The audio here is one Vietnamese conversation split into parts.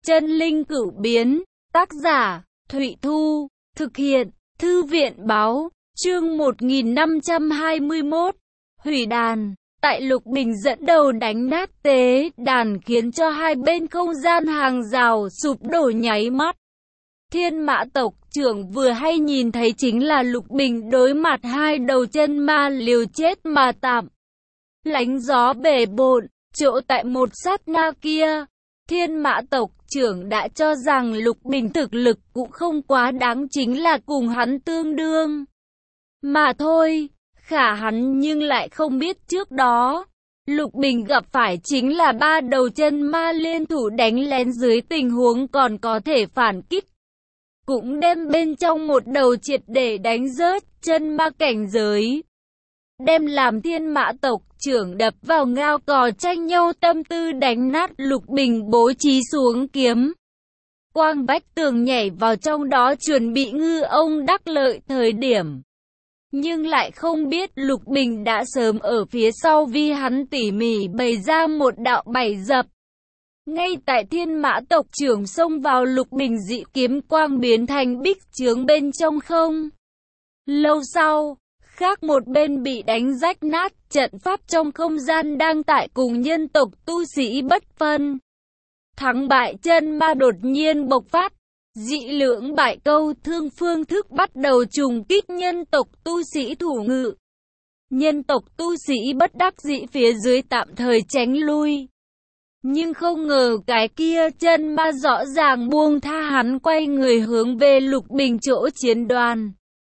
Chân linh cửu biến, tác giả, Thụy Thu, thực hiện, Thư viện báo, chương 1521, hủy đàn. Tại Lục Bình dẫn đầu đánh nát tế đàn khiến cho hai bên không gian hàng rào sụp đổ nháy mắt. Thiên Mã tộc trưởng vừa hay nhìn thấy chính là Lục Bình đối mặt hai đầu chân ma liều chết mà tạm lánh gió bể bộn. Chỗ tại một sát na kia, Thiên Mã tộc trưởng đã cho rằng Lục Bình thực lực cũng không quá đáng, chính là cùng hắn tương đương mà thôi. Khả hắn nhưng lại không biết trước đó Lục Bình gặp phải chính là ba đầu chân ma liên thủ đánh lén, dưới tình huống còn có thể phản kích cũng đem bên trong một đầu triệt để đánh rớt. Chân ma cảnh giới đem làm Thiên Mã tộc trưởng đập vào ngao cò tranh nhau tâm tư đánh nát. Lục Bình bố trí xuống kiếm quang vách tường nhảy vào trong đó chuẩn bị ngư ông đắc lợi thời điểm, nhưng lại không biết Lục Bình đã sớm ở phía sau vì hắn tỉ mỉ bày ra một đạo bảy dập. Ngay tại Thiên Mã tộc trưởng xông vào, Lục Bình dị kiếm quang biến thành bích chướng bên trong không lâu sau, khác một bên bị đánh rách nát. Trận pháp trong không gian đang tại cùng nhân tộc tu sĩ bất phân thắng bại. Chân ma đột nhiên bộc phát, dị lưỡng bại câu thương phương thức bắt đầu trùng kích nhân tộc tu sĩ thủ ngự. Nhân tộc tu sĩ bất đắc dĩ phía dưới tạm thời tránh lui, nhưng không ngờ cái kia chân ma rõ ràng buông tha hắn, quay người hướng về Lục Bình chỗ chiến đoàn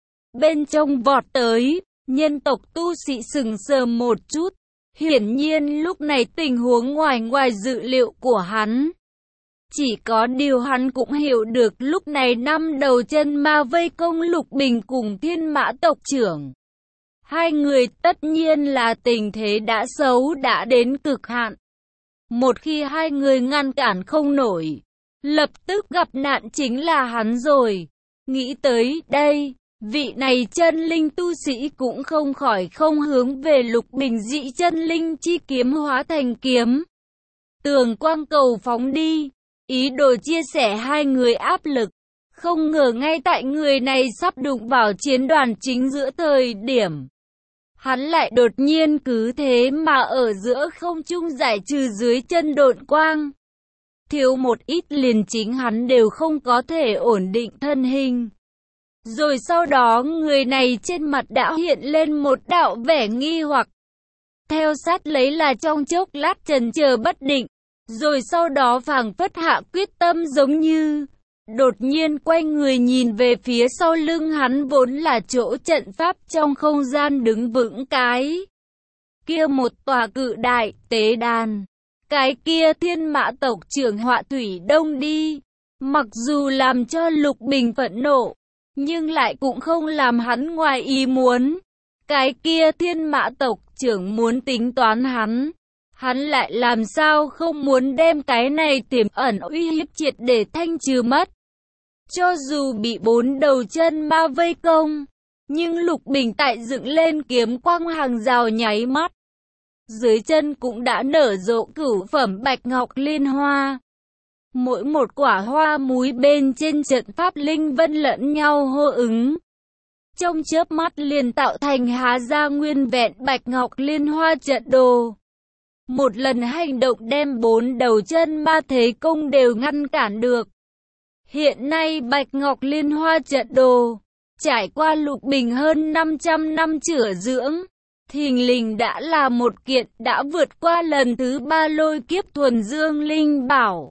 bên trong vọt tới. Nhân tộc tu sĩ sững sờ một chút, hiển nhiên lúc này tình huống ngoài dự liệu của hắn. Chỉ có điều hắn cũng hiểu được lúc này năm đầu chân ma vây công Lục Bình cùng Thiên Mã tộc trưởng. Hai người tất nhiên là tình thế đã xấu đã đến cực hạn. Một khi hai người ngăn cản không nổi, lập tức gặp nạn chính là hắn rồi. Nghĩ tới đây, vị này chân linh tu sĩ cũng không khỏi không hướng về Lục Bình dị chân linh chi kiếm hóa thành kiếm tường quang cầu phóng đi, ý đồ chia sẻ hai người áp lực. Không ngờ ngay tại người này sắp đụng vào chiến đoàn chính giữa thời điểm, hắn lại đột nhiên cứ thế mà ở giữa không trung giải trừ dưới chân độn quang. Thiếu một ít liền chính hắn đều không có thể ổn định thân hình. Rồi sau đó người này trên mặt đã hiện lên một đạo vẻ nghi hoặc. Theo sát lấy là trong chốc lát chần chờ bất định, rồi sau đó phảng phất hạ quyết tâm giống như đột nhiên quay người nhìn về phía sau lưng hắn, vốn là chỗ trận pháp trong không gian đứng vững cái kia một tòa cự đại tế đàn. Cái kia Thiên Mã tộc trưởng Họa Thủy Đông đi, mặc dù làm cho Lục Bình phẫn nộ, nhưng lại cũng không làm hắn ngoài ý muốn. Cái kia Thiên Mã tộc trưởng muốn tính toán hắn lại làm sao không muốn đem cái này tiềm ẩn uy hiếp triệt để thanh trừ mất. Cho dù bị bốn đầu chân ma vây công, nhưng Lục Bình tại dựng lên kiếm quang hàng rào nháy mắt, dưới chân cũng đã nở rộ cửu phẩm bạch ngọc liên hoa. Mỗi một quả hoa múi bên trên trận pháp linh vân lẫn nhau hô ứng, trong chớp mắt liền tạo thành há ra nguyên vẹn bạch ngọc liên hoa trận đồ. Một lần hành động đem bốn đầu chân ma thế công đều ngăn cản được. Hiện nay bạch ngọc liên hoa trận đồ, trải qua Lục Bình hơn 500 năm chữa dưỡng, thình lình đã là một kiện đã vượt qua lần thứ 3 lôi kiếp thuần dương linh bảo.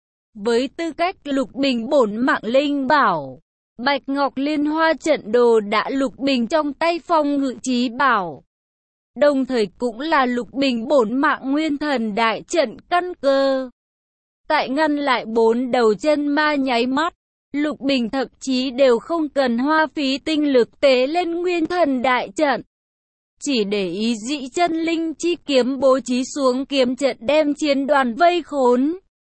Với tư cách Lục Bình bổn mạng linh bảo, bạch ngọc liên hoa trận đồ đã Lục Bình trong tay phong ngự chí bảo, đồng thời cũng là Lục Bình bổn mạng nguyên thần đại trận căn cơ. Tại ngăn lại bốn đầu chân ma nháy mắt, Lục Bình thậm chí đều không cần hoa phí tinh lực tế lên nguyên thần đại trận, chỉ để ý dị chân linh chi kiếm bố trí xuống kiếm trận đem chiến đoàn vây khốn,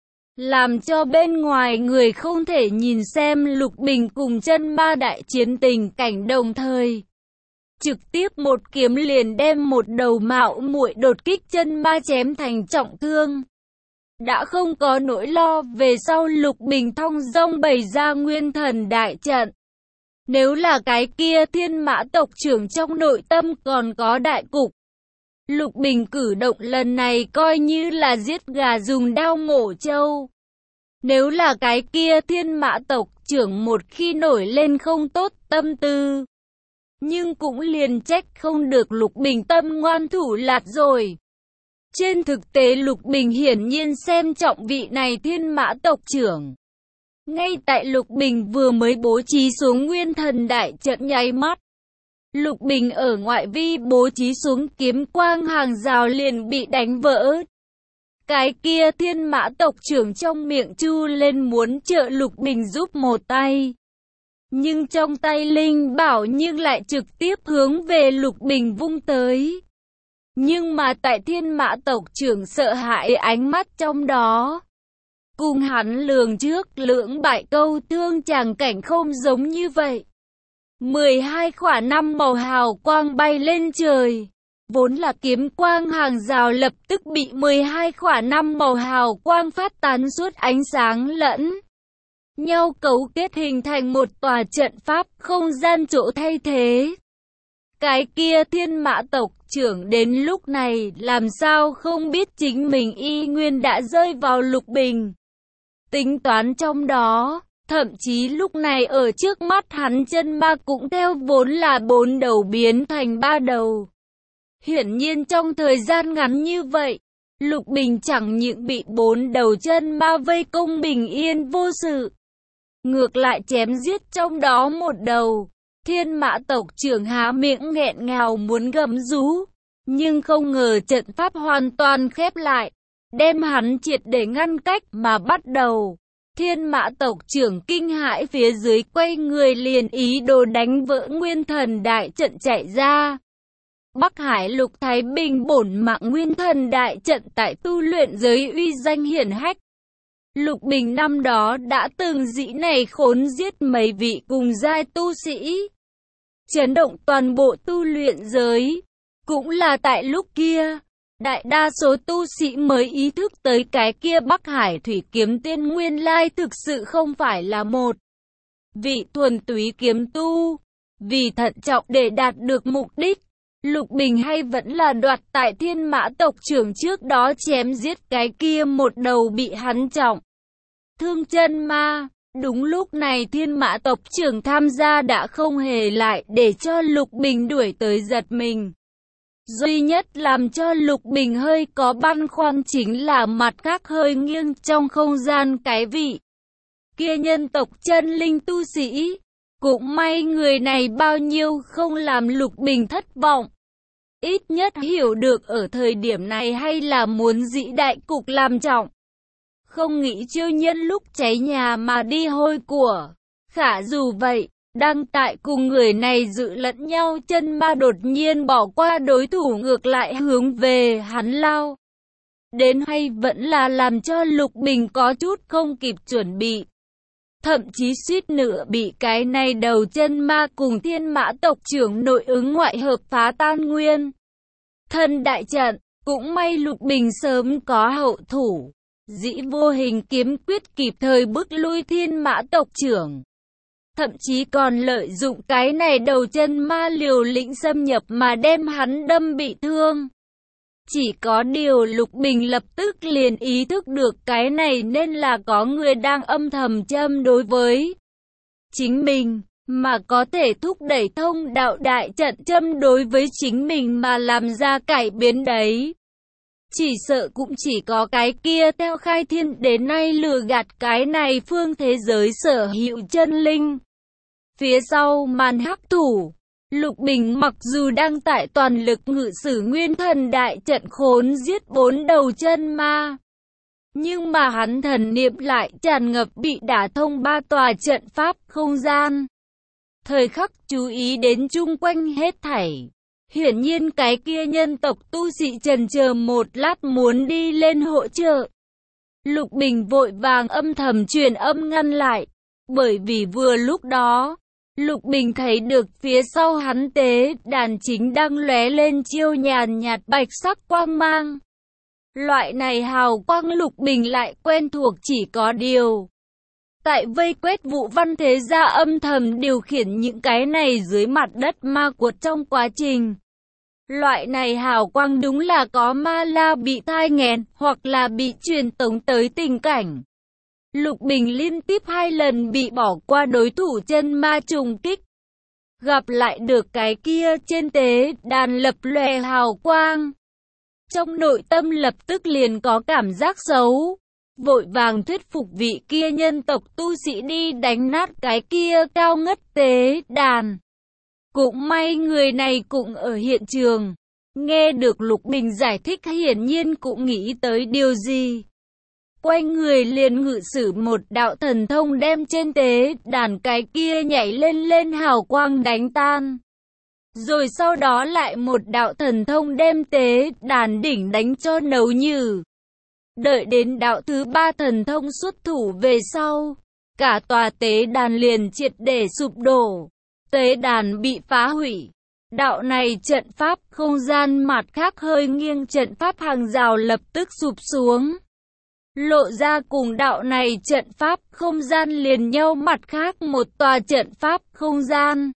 làm cho bên ngoài người không thể nhìn xem Lục Bình cùng chân ma đại chiến tình cảnh, đồng thời trực tiếp một kiếm liền đem một đầu mạo muội đột kích chân ma chém thành trọng thương. đã không có nỗi lo về sau. Lục Bình thong dong bày ra nguyên thần đại trận. Nếu là cái kia Thiên Mã tộc trưởng trong nội tâm còn có đại cục, Lục Bình cử động lần này coi như là giết gà dùng đao mổ trâu. Nếu là cái kia Thiên Mã tộc trưởng một khi nổi lên không tốt tâm tư, nhưng cũng liền trách không được Lục Bình tâm ngoan thủ lạt rồi. Trên thực tế Lục Bình hiển nhiên xem trọng vị này Thiên Mã tộc trưởng. Ngay tại Lục Bình vừa mới bố trí xuống nguyên thần đại trận nháy mắt, Lục Bình ở ngoại vi bố trí xuống kiếm quang hàng rào liền bị đánh vỡ. Cái kia Thiên Mã tộc trưởng trong miệng chu lên muốn trợ Lục Bình giúp một tay. Nhưng trong tay linh bảo nhưng lại trực tiếp hướng về Lục Bình vung tới. Nhưng mà tại Thiên Mã tộc trưởng sợ hãi ánh mắt trong đó, cùng hắn lường trước lưỡng bại câu thương tràng cảnh không giống như vậy. 12 khỏa năm màu hào quang bay lên trời. Vốn là kiếm quang hàng rào lập tức bị 12 khỏa năm màu hào quang phát tán suốt ánh sáng lẫn nhau cấu kết hình thành một tòa trận pháp không gian chỗ thay thế. Cái kia Thiên Mã tộc trưởng đến lúc này làm sao không biết chính mình y nguyên đã rơi vào Lục Bình. Tính toán trong đó, thậm chí lúc này ở trước mắt hắn chân ma cũng theo vốn là 4 đầu biến thành 3 đầu. Hiển nhiên trong thời gian ngắn như vậy, Lục Bình chẳng những bị 4 đầu chân ma vây công bình yên vô sự, ngược lại chém giết trong đó một đầu. Thiên Mã tộc trưởng há miệng nghẹn ngào muốn gầm rú, nhưng không ngờ trận pháp hoàn toàn khép lại, đem hắn triệt để ngăn cách mà bắt đầu. Thiên Mã tộc trưởng kinh hãi phía dưới quay người liền ý đồ đánh vỡ nguyên thần đại trận chạy ra. Bắc Hải Lục Thái Bình bổn mạng nguyên thần đại trận tại tu luyện giới uy danh hiển hách. Lục Bình năm đó đã từng dĩ này khốn giết mấy vị cùng giai tu sĩ, chấn động toàn bộ tu luyện giới. Cũng là tại lúc kia, đại đa số tu sĩ mới ý thức tới cái kia Bắc Hải Thủy Kiếm Tiên nguyên lai thực sự không phải là một vị thuần túy kiếm tu. Vì thận trọng để đạt được mục đích, Lục Bình hay vẫn là đoạt tại Thiên Mã tộc trưởng trước đó chém giết cái kia một đầu bị hắn trọng thương chân ma. Đúng lúc này Thiên Mã tộc trưởng tham gia đã không hề lại để cho Lục Bình đuổi tới giật mình. Duy nhất làm cho Lục Bình hơi có băn khoăn chính là mặt khác hơi nghiêng trong không gian cái vị kia nhân tộc chân linh tu sĩ. Cũng may người này bao nhiêu không làm Lục Bình thất vọng. Ít nhất hiểu được ở thời điểm này hay là muốn dĩ đại cục làm trọng, không nghĩ chiêu nhân lúc cháy nhà mà đi hôi của. Khả dù vậy, đang tại cùng người này dự lẫn nhau chân ma đột nhiên bỏ qua đối thủ ngược lại hướng về hắn lao đến, hay vẫn là làm cho Lục Bình có chút không kịp chuẩn bị. Thậm chí suýt nữa bị cái này đầu chân ma cùng Thiên Mã tộc trưởng nội ứng ngoại hợp phá tan nguyên thần đại trận. Cũng may Lục Bình sớm có hậu thủ, dĩ vô hình kiếm quyết kịp thời bức lui Thiên Mã tộc trưởng. Thậm chí còn lợi dụng cái này đầu chân ma liều lĩnh xâm nhập mà đem hắn đâm bị thương. Chỉ có điều Lục Bình lập tức liền ý thức được cái này nên là có người đang âm thầm châm đối với chính mình, mà có thể thúc đẩy thông đạo đại trận châm đối với chính mình mà làm ra cải biến đấy. Chỉ sợ cũng chỉ có cái kia theo khai thiên đến nay lừa gạt cái này phương thế giới sở hữu chân linh. Phía sau màn hắc thủ, Lục Bình mặc dù đang tại toàn lực ngự sử nguyên thần đại trận khốn giết 4 đầu chân ma, nhưng mà hắn thần niệm lại tràn ngập bị đả thông 3 tòa trận pháp không gian. Thời khắc chú ý đến chung quanh hết thảy. Hiển nhiên cái kia nhân tộc tu sĩ chần chờ một lát muốn đi lên hỗ trợ. Lục Bình vội vàng âm thầm truyền âm ngăn lại, bởi vì vừa lúc đó, Lục Bình thấy được phía sau hắn tế đàn chính đang lóe lên chiêu nhàn nhạt bạch sắc quang mang. Loại này hào quang Lục Bình lại quen thuộc, chỉ có điều tại vây quét Vũ Văn Thế Gia âm thầm điều khiển những cái này dưới mặt đất ma quật trong quá trình. Loại này hào quang đúng là có ma la bị thai nghén, hoặc là bị truyền tống tới tình cảnh. Lục Bình liên tiếp 2 lần bị bỏ qua đối thủ chân ma trùng kích. Gặp lại được cái kia trên tế đàn lập lòe hào quang. Trong nội tâm lập tức liền có cảm giác xấu. Vội vàng thuyết phục vị kia nhân tộc tu sĩ đi đánh nát cái kia cao ngất tế đàn. Cũng may người này cũng ở hiện trường. Nghe được Lục Bình giải thích hiển nhiên cũng nghĩ tới điều gì. Quay người liền ngự sử một đạo thần thông đem trên tế đàn cái kia nhảy lên hào quang đánh tan. Rồi sau đó lại một đạo thần thông đem tế đàn đỉnh đánh cho nấu nhừ. Đợi đến đạo thứ 3 thần thông xuất thủ về sau, cả tòa tế đàn liền triệt để sụp đổ. Tế đàn bị phá hủy. Đạo này trận pháp không gian mặt khác hơi nghiêng, trận pháp hàng rào lập tức sụp xuống. Lộ ra cùng đạo này trận pháp không gian liền nhau mặt khác một tòa trận pháp không gian.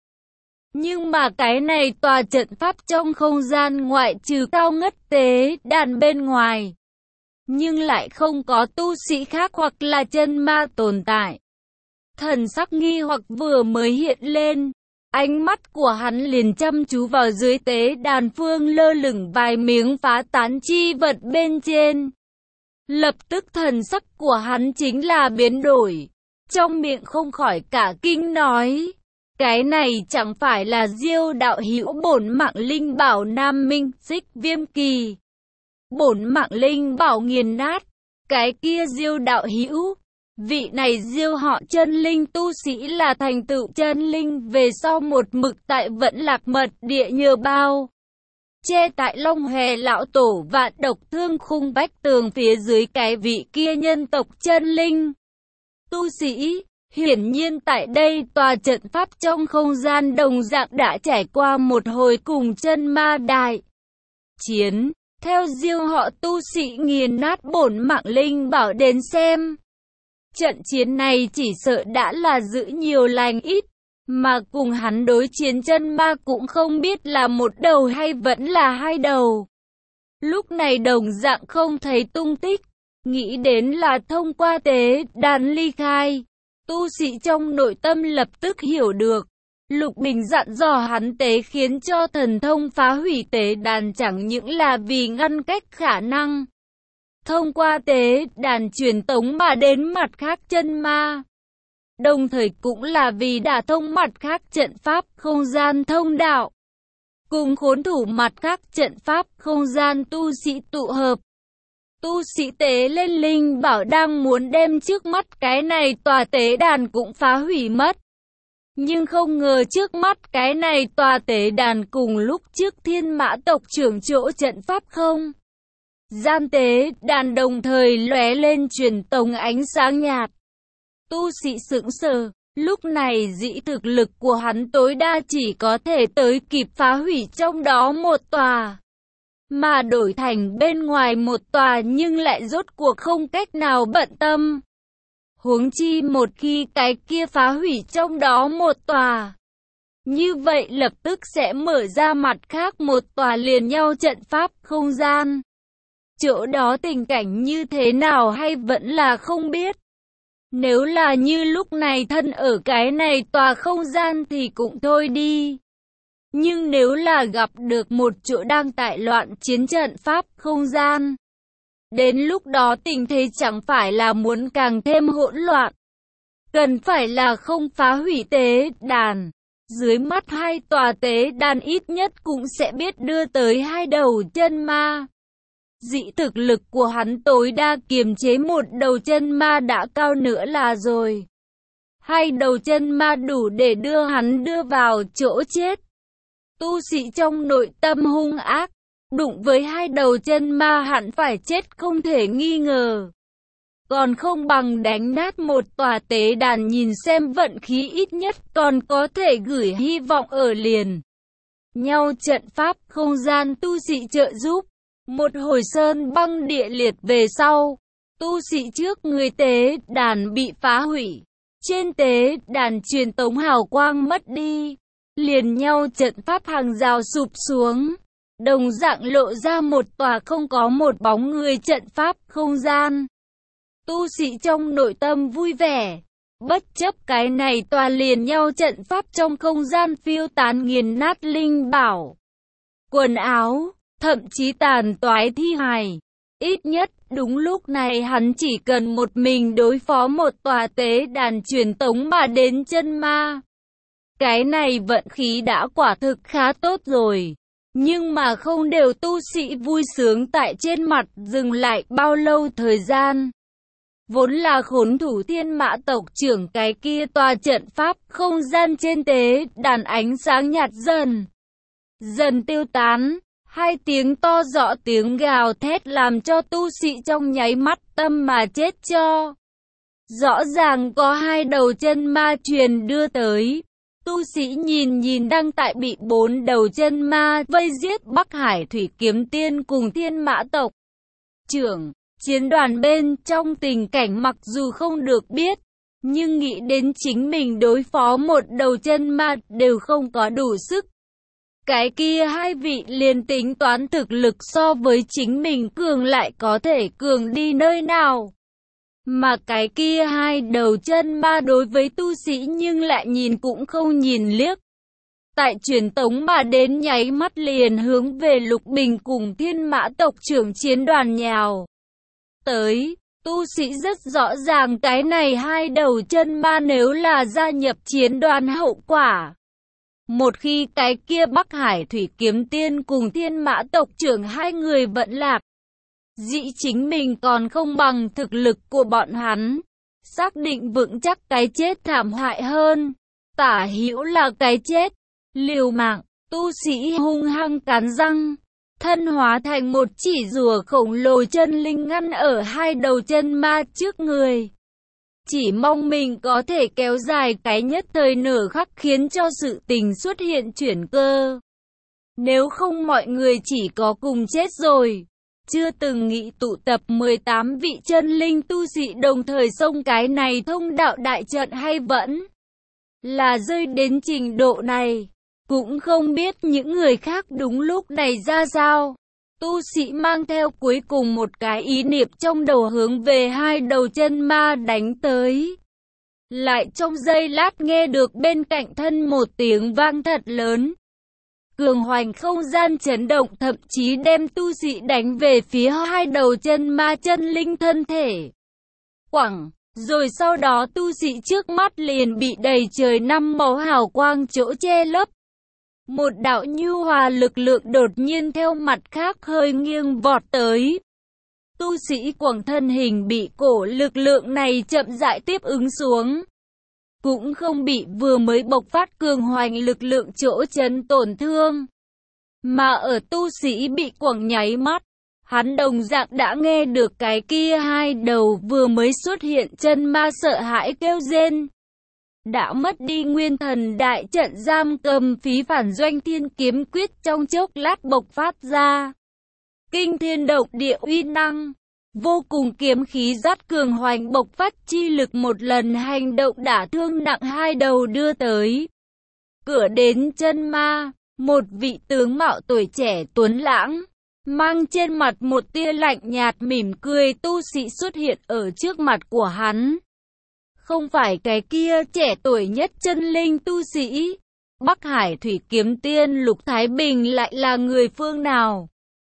Nhưng mà cái này tòa trận pháp trong không gian ngoại trừ cao ngất tế đàn bên ngoài, nhưng lại không có tu sĩ khác hoặc là chân ma tồn tại. Thần sắc nghi hoặc vừa mới hiện lên, ánh mắt của hắn liền chăm chú vào dưới tế đàn phương lơ lửng vài miếng phá tán chi vật bên trên. Lập tức thần sắc của hắn chính là biến đổi, trong miệng không khỏi cả kinh nói: cái này chẳng phải là Diêu đạo hữu bổn mạng linh bảo Nam Minh Xích Viêm Kỳ. Bổn mạng linh bảo nghiền nát, cái kia Diêu đạo hữu, vị này Diêu họ chân linh tu sĩ là thành tựu chân linh về sau một mực tại Vẫn Lạc Mật Địa nhờ bao che tại Long Hòe lão tổ và độc thương khung vách tường phía dưới cái vị kia nhân tộc chân linh tu sĩ. Hiển nhiên tại đây tòa trận pháp trong không gian đồng dạng đã trải qua một hồi cùng chân ma đại chiến. Theo Diêu họ tu sĩ nghiền nát bổn mạng linh bảo đến xem, trận chiến này chỉ sợ đã là giữ nhiều lành ít, mà cùng hắn đối chiến chân ma cũng không biết là một đầu hay vẫn là 2 đầu. Lúc này đồng dạng không thấy tung tích, nghĩ đến là thông qua tế đàn ly khai. Tu sĩ trong nội tâm lập tức hiểu được. Lục Bình dặn dò hắn tế khiến cho thần thông phá hủy tế đàn chẳng những là vì ngăn cách khả năng thông qua tế đàn truyền tống mà đến mặt khác chân ma. Đồng thời cũng là vì đả thông mặt khác trận pháp không gian thông đạo. Cùng khốn thủ mặt khác trận pháp không gian tu sĩ tụ hợp. Tu sĩ tế lên linh bảo đang muốn đem trước mắt cái này tòa tế đàn cũng phá hủy mất. Nhưng không ngờ trước mắt cái này tòa tế đàn cùng lúc trước Thiên Mã tộc trưởng chỗ trận pháp không gian tế đàn đồng thời lóe lên truyền tống ánh sáng nhạt. Tu sĩ sững sờ, lúc này dĩ thực lực của hắn tối đa chỉ có thể tới kịp phá hủy trong đó một tòa, mà đổi thành bên ngoài một tòa nhưng lại rốt cuộc không cách nào bận tâm. Huống chi một khi cái kia phá hủy trong đó một tòa, như vậy lập tức sẽ mở ra mặt khác một tòa liền nhau trận pháp không gian. Chỗ đó tình cảnh như thế nào hay vẫn là không biết. Nếu là như lúc này thân ở cái này tòa không gian thì cũng thôi đi. Nhưng nếu là gặp được một chỗ đang tại loạn chiến trận pháp không gian, đến lúc đó tình thế chẳng phải là muốn càng thêm hỗn loạn. Cần phải là không phá hủy tế đàn. Dưới mắt 2 tòa tế đàn ít nhất cũng sẽ biết đưa tới 2 đầu chân ma. Dĩ thực lực của hắn tối đa kiềm chế một đầu chân ma đã cao nữa là rồi. 2 đầu chân ma đủ để đưa hắn đưa vào chỗ chết. Tu sĩ trong nội tâm hung ác, đụng với 2 đầu chân ma hẳn phải chết không thể nghi ngờ. Còn không bằng đánh nát một tòa tế đàn nhìn xem vận khí ít nhất còn có thể gửi hy vọng ở liền nhau trận pháp không gian tu sĩ trợ giúp. Một hồi sơn băng địa liệt về sau, tu sĩ trước người tế đàn bị phá hủy. Trên tế đàn truyền tống hào quang mất đi, liền nhau trận pháp hàng rào sụp xuống. Đồng dạng lộ ra một tòa không có một bóng người trận pháp không gian. Tu sĩ trong nội tâm vui vẻ, bất chấp cái này tòa liền nhau trận pháp trong không gian phiêu tán nghiền nát linh bảo, quần áo, thậm chí tàn toái thi hài. Ít nhất, đúng lúc này hắn chỉ cần một mình đối phó một tòa tế đàn truyền tống mà đến chân ma. Cái này vận khí đã quả thực khá tốt rồi. Nhưng mà không đều tu sĩ vui sướng tại trên mặt dừng lại bao lâu thời gian. Vốn là khốn thủ thiên mã tộc trưởng cái kia tòa trận pháp không gian trên tế đàn ánh sáng nhạt dần tiêu tán. Hai tiếng to rõ tiếng gào thét làm cho tu sĩ trong nháy mắt tâm mà chết cho. Rõ ràng có hai đầu chân ma truyền đưa tới. Tu sĩ nhìn đang tại bị bốn đầu chân ma vây giết Bắc Hải Thủy Kiếm Tiên cùng thiên mã tộc trưởng. Chiến đoàn bên trong tình cảnh mặc dù không được biết, nhưng nghĩ đến chính mình đối phó một đầu chân ma đều không có đủ sức. Cái kia hai vị liền tính toán thực lực so với chính mình cường lại có thể cường đi nơi nào. Mà cái kia hai đầu chân ma đối với tu sĩ nhưng lại nhìn cũng không nhìn liếc. Tại truyền tống mà đến nháy mắt liền hướng về Lục Bình cùng thiên mã tộc trưởng chiến đoàn nhào tới. Tu sĩ rất rõ ràng cái này hai đầu chân ma nếu là gia nhập chiến đoàn hậu quả. Một khi cái kia Bắc Hải Thủy Kiếm Tiên cùng thiên mã tộc trưởng hai người vẫn lạc, dĩ chính mình còn không bằng thực lực của bọn hắn, xác định vững chắc cái chết thảm hại hơn. Tả hữu là cái chết, liều mạng, tu sĩ hung hăng cắn răng, thân hóa thành một chỉ rùa khổng lồ chân linh ngăn ở hai đầu chân ma trước người. Chỉ mong mình có thể kéo dài cái nhất thời nửa khắc khiến cho sự tình xuất hiện chuyển cơ. Nếu không mọi người chỉ có cùng chết rồi. Chưa từng nghĩ tụ tập 18 vị chân linh tu sĩ đồng thời xông cái này thông đạo đại trận hay vẫn là rơi đến trình độ này. Cũng không biết những người khác đúng lúc này ra sao. Tu sĩ mang theo cuối cùng một cái ý niệm trong đầu hướng về hai đầu chân ma đánh tới. Lại trong giây lát nghe được bên cạnh thân một tiếng vang thật lớn. Cường hoành không gian chấn động thậm chí đem tu sĩ đánh về phía hai đầu chân ma chân linh thân thể. Quẳng, rồi sau đó tu sĩ trước mắt liền bị đầy trời năm màu hào quang chỗ che lấp. Một đạo nhu hòa lực lượng đột nhiên theo mặt khác hơi nghiêng vọt tới. Tu sĩ quẳng thân hình bị cổ lực lượng này chậm rãi tiếp ứng xuống. Cũng không bị vừa mới bộc phát cường hoành lực lượng chỗ chấn tổn thương. Mà ở tu sĩ bị quẳng nháy mắt, hắn đồng dạng đã nghe được cái kia hai đầu vừa mới xuất hiện chân ma sợ hãi kêu rên. Đã mất đi nguyên thần đại trận giam cầm phí phản doanh thiên kiếm quyết trong chốc lát bộc phát ra. Kinh thiên động địa uy năng, vô cùng kiếm khí dắt cường hoành bộc phát chi lực một lần hành động đả thương nặng hai đầu đưa tới. Cửa đến chân ma, một vị tướng mạo tuổi trẻ tuấn lãng, mang trên mặt một tia lạnh nhạt mỉm cười tu sĩ xuất hiện ở trước mặt của hắn. Không phải cái kia trẻ tuổi nhất chân linh tu sĩ. Bắc Hải Thủy Kiếm Tiên Lục Thái Bình lại là người phương nào?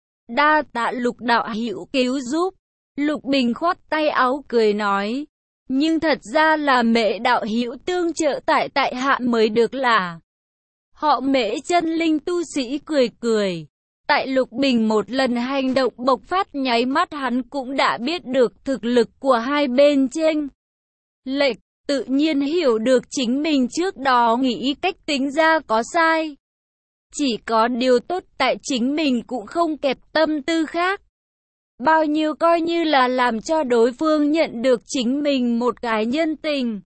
Đa tạ Lục đạo hữu cứu giúp. Lục Bình khoát tay áo cười nói. Nhưng thật ra là Mễ đạo hữu tương trợ tại hạ mới được là. Họ Mễ chân linh tu sĩ cười cười. Tại Lục Bình một lần hành động bộc phát nháy mắt hắn cũng đã biết được thực lực của hai bên chênh lệch, tự nhiên hiểu được chính mình trước đó nghĩ cách tính ra có sai. Chỉ có điều tốt tại chính mình cũng không kẹp tâm tư khác. Bao nhiêu coi như là làm cho đối phương nhận được chính mình một cái nhân tình.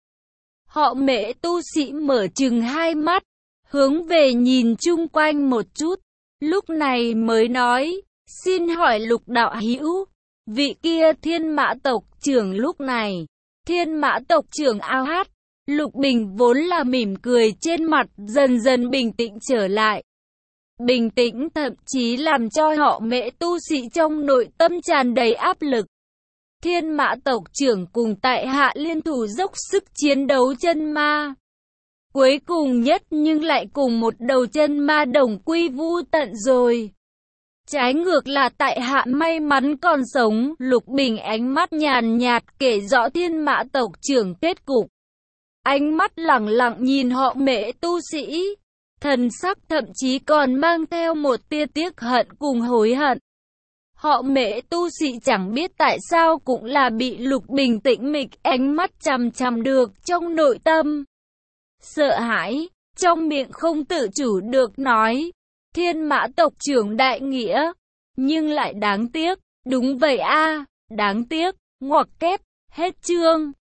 Họ Mễ tu sĩ mở chừng hai mắt, hướng về nhìn chung quanh một chút, lúc này mới nói, Xin hỏi Lục đạo hữu, vị kia Thiên Mã tộc trưởng lúc này. Thiên Mã tộc trưởng ao hát. Lục Bình vốn là mỉm cười trên mặt dần dần bình tĩnh trở lại. Bình tĩnh thậm chí làm cho họ Mễ tu sĩ trong nội tâm tràn đầy áp lực. Thiên Mã tộc trưởng cùng tại hạ liên thủ dốc sức chiến đấu chân ma. Cuối cùng nhất nhưng lại cùng một đầu chân ma đồng quy vu tận rồi. Trái ngược là tại hạ may mắn còn sống. Lục Bình ánh mắt nhàn nhạt kể rõ Thiên Mã tộc trưởng kết cục. Ánh mắt lẳng lặng nhìn họ Mễ tu sĩ. Thần sắc thậm chí còn mang theo một tia tiếc hận cùng hối hận. Họ Mễ tu sĩ chẳng biết tại sao cũng là bị Lục Bình tĩnh mịch ánh mắt chằm chằm được trong nội tâm. Sợ hãi, trong miệng không tự chủ được nói. Thiên Mã tộc trưởng đại nghĩa, nhưng lại đáng tiếc. Đúng vậy a, đáng tiếc. Ngoặc kép, hết chương.